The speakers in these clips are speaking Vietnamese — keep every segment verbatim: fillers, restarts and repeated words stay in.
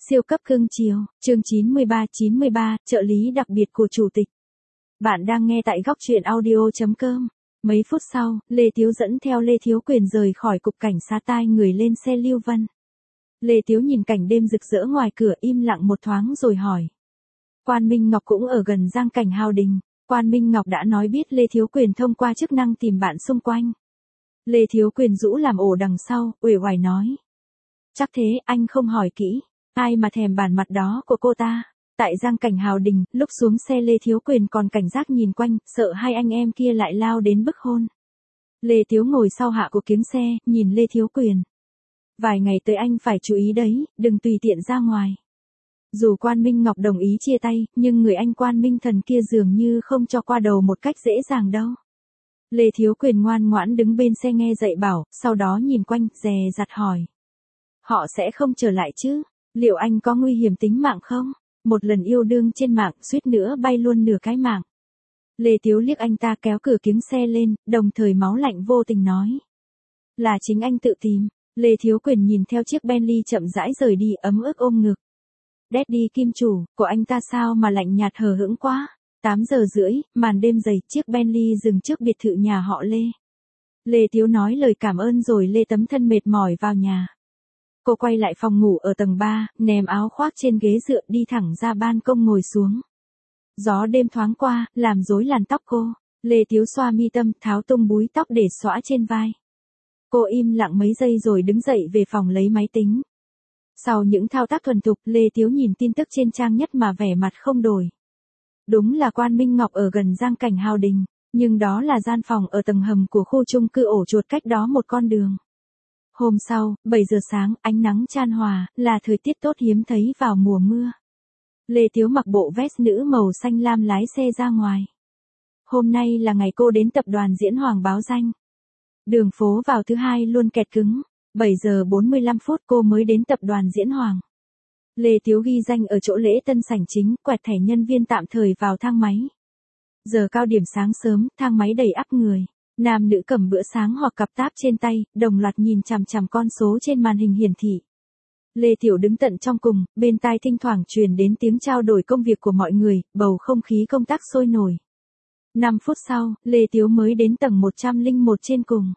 Siêu cấp cưng chiều, chương chín mươi ba chín mươi ba, trợ lý đặc biệt của chủ tịch. Bạn đang nghe tại góc truyện audio chấm com. Mấy phút sau, Lê Tiếu dẫn theo Lê Thiếu Quyền rời khỏi cục cảnh sát tai người lên xe Lưu Vân. Lê Tiếu nhìn cảnh đêm rực rỡ ngoài cửa im lặng một thoáng rồi hỏi. Quan Minh Ngọc cũng ở gần Giang Cảnh Hào Đình. Quan Minh Ngọc đã nói biết Lê Thiếu Quyền thông qua chức năng tìm bạn xung quanh. Lê Thiếu Quyền rũ làm ổ đằng sau, uể oải nói. Chắc thế, anh không hỏi kỹ. Ai mà thèm bản mặt đó của cô ta. Tại Giang Cảnh Hào Đình, lúc xuống xe Lê Thiếu Quyền còn cảnh giác nhìn quanh, sợ hai anh em kia lại lao đến bức hôn. Lê Tiếu ngồi sau hạ của kiếng xe, nhìn Lê Thiếu Quyền. Vài ngày tới anh phải chú ý đấy, đừng tùy tiện ra ngoài. Dù Quan Minh Ngọc đồng ý chia tay, nhưng người anh Quan Minh Thần kia dường như không cho qua đầu một cách dễ dàng đâu. Lê Thiếu Quyền ngoan ngoãn đứng bên xe nghe dạy bảo, sau đó nhìn quanh, dè dặt hỏi. Họ sẽ không trở lại chứ? Liệu anh có nguy hiểm tính mạng không? Một lần yêu đương trên mạng, suýt nữa bay luôn nửa cái mạng. Lê Tiếu liếc anh ta kéo cửa kiếng xe lên, đồng thời máu lạnh vô tình nói. Là chính anh tự tìm. Lê Thiếu Quyền nhìn theo chiếc Bentley chậm rãi rời đi ấm ức ôm ngực. Daddy Kim chủ, của anh ta sao mà lạnh nhạt hờ hững quá. tám giờ rưỡi, màn đêm dày, chiếc Bentley dừng trước biệt thự nhà họ Lê. Lê Tiếu nói lời cảm ơn rồi Lê tấm thân mệt mỏi vào nhà. Cô quay lại phòng ngủ ở tầng ba, ném áo khoác trên ghế dựa đi thẳng ra ban công ngồi xuống. Gió đêm thoáng qua, làm rối làn tóc cô. Lê Tiếu xoa mi tâm, tháo tung búi tóc để xõa trên vai. Cô im lặng mấy giây rồi đứng dậy về phòng lấy máy tính. Sau những thao tác thuần thục, Lê Tiếu nhìn tin tức trên trang nhất mà vẻ mặt không đổi. Đúng là Quan Minh Ngọc ở gần Giang Cảnh Hào Đình, nhưng đó là gian phòng ở tầng hầm của khu chung cư ổ chuột cách đó một con đường. Hôm sau, bảy giờ sáng, ánh nắng chan hòa, là thời tiết tốt hiếm thấy vào mùa mưa. Lê Tiếu mặc bộ vest nữ màu xanh lam lái xe ra ngoài. Hôm nay là ngày cô đến tập đoàn Diễn Hoàng báo danh. Đường phố vào thứ hai luôn kẹt cứng. bảy giờ bốn mươi lăm phút cô mới đến tập đoàn Diễn Hoàng. Lê Tiếu ghi danh ở chỗ lễ tân sảnh chính, quẹt thẻ nhân viên tạm thời vào thang máy. Giờ cao điểm sáng sớm, thang máy đầy ắp người. Nam nữ cầm bữa sáng hoặc cặp táp trên tay, đồng loạt nhìn chằm chằm con số trên màn hình hiển thị. Lê Tiểu đứng tận trong cùng, bên tai thỉnh thoảng truyền đến tiếng trao đổi công việc của mọi người, bầu không khí công tác sôi nổi. năm phút sau, Lê Tiếu mới đến tầng một trăm lẻ một trên cùng.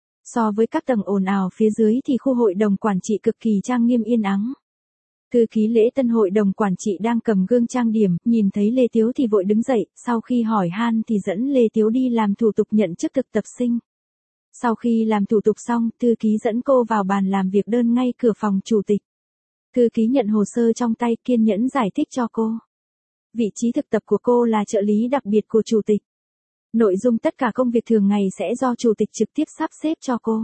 So với các tầng ồn ào phía dưới thì khu hội đồng quản trị cực kỳ trang nghiêm yên ắng. Thư ký lễ tân hội đồng quản trị đang cầm gương trang điểm, nhìn thấy Lê Tiếu thì vội đứng dậy, sau khi hỏi han thì dẫn Lê Tiếu đi làm thủ tục nhận chức thực tập sinh. Sau khi làm thủ tục xong, thư ký dẫn cô vào bàn làm việc đơn ngay cửa phòng chủ tịch. Thư ký nhận hồ sơ trong tay, kiên nhẫn giải thích cho cô. Vị trí thực tập của cô là trợ lý đặc biệt của chủ tịch. Nội dung tất cả công việc thường ngày sẽ do chủ tịch trực tiếp sắp xếp cho cô.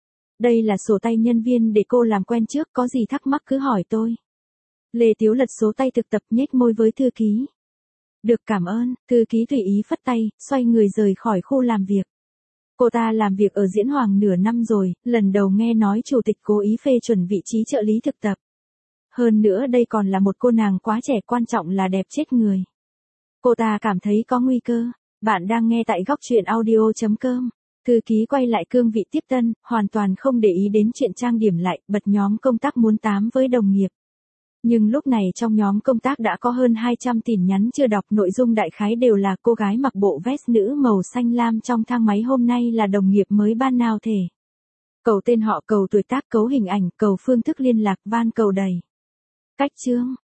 Đây là sổ tay nhân viên để cô làm quen trước, có gì thắc mắc cứ hỏi tôi. Lê Tiếu lật số tay thực tập nhếch môi với thư ký. Được, cảm ơn, thư ký tùy ý phất tay, xoay người rời khỏi khu làm việc. Cô ta làm việc ở Diễn Hoàng nửa năm rồi, lần đầu nghe nói chủ tịch cố ý phê chuẩn vị trí trợ lý thực tập. Hơn nữa đây còn là một cô nàng quá trẻ, quan trọng là đẹp chết người. Cô ta cảm thấy có nguy cơ. Bạn đang nghe tại góc truyện audio chấm com. Thư ký quay lại cương vị tiếp tân, hoàn toàn không để ý đến chuyện trang điểm lại, bật nhóm công tác muốn tám với đồng nghiệp. Nhưng lúc này trong nhóm công tác đã có hơn hai trăm tin nhắn chưa đọc, nội dung đại khái đều là cô gái mặc bộ vest nữ màu xanh lam trong thang máy hôm nay là đồng nghiệp mới ban nào thể. Cầu tên họ, cầu tuổi tác, cầu hình ảnh, cầu phương thức liên lạc, van cầu đầy. Cách chương,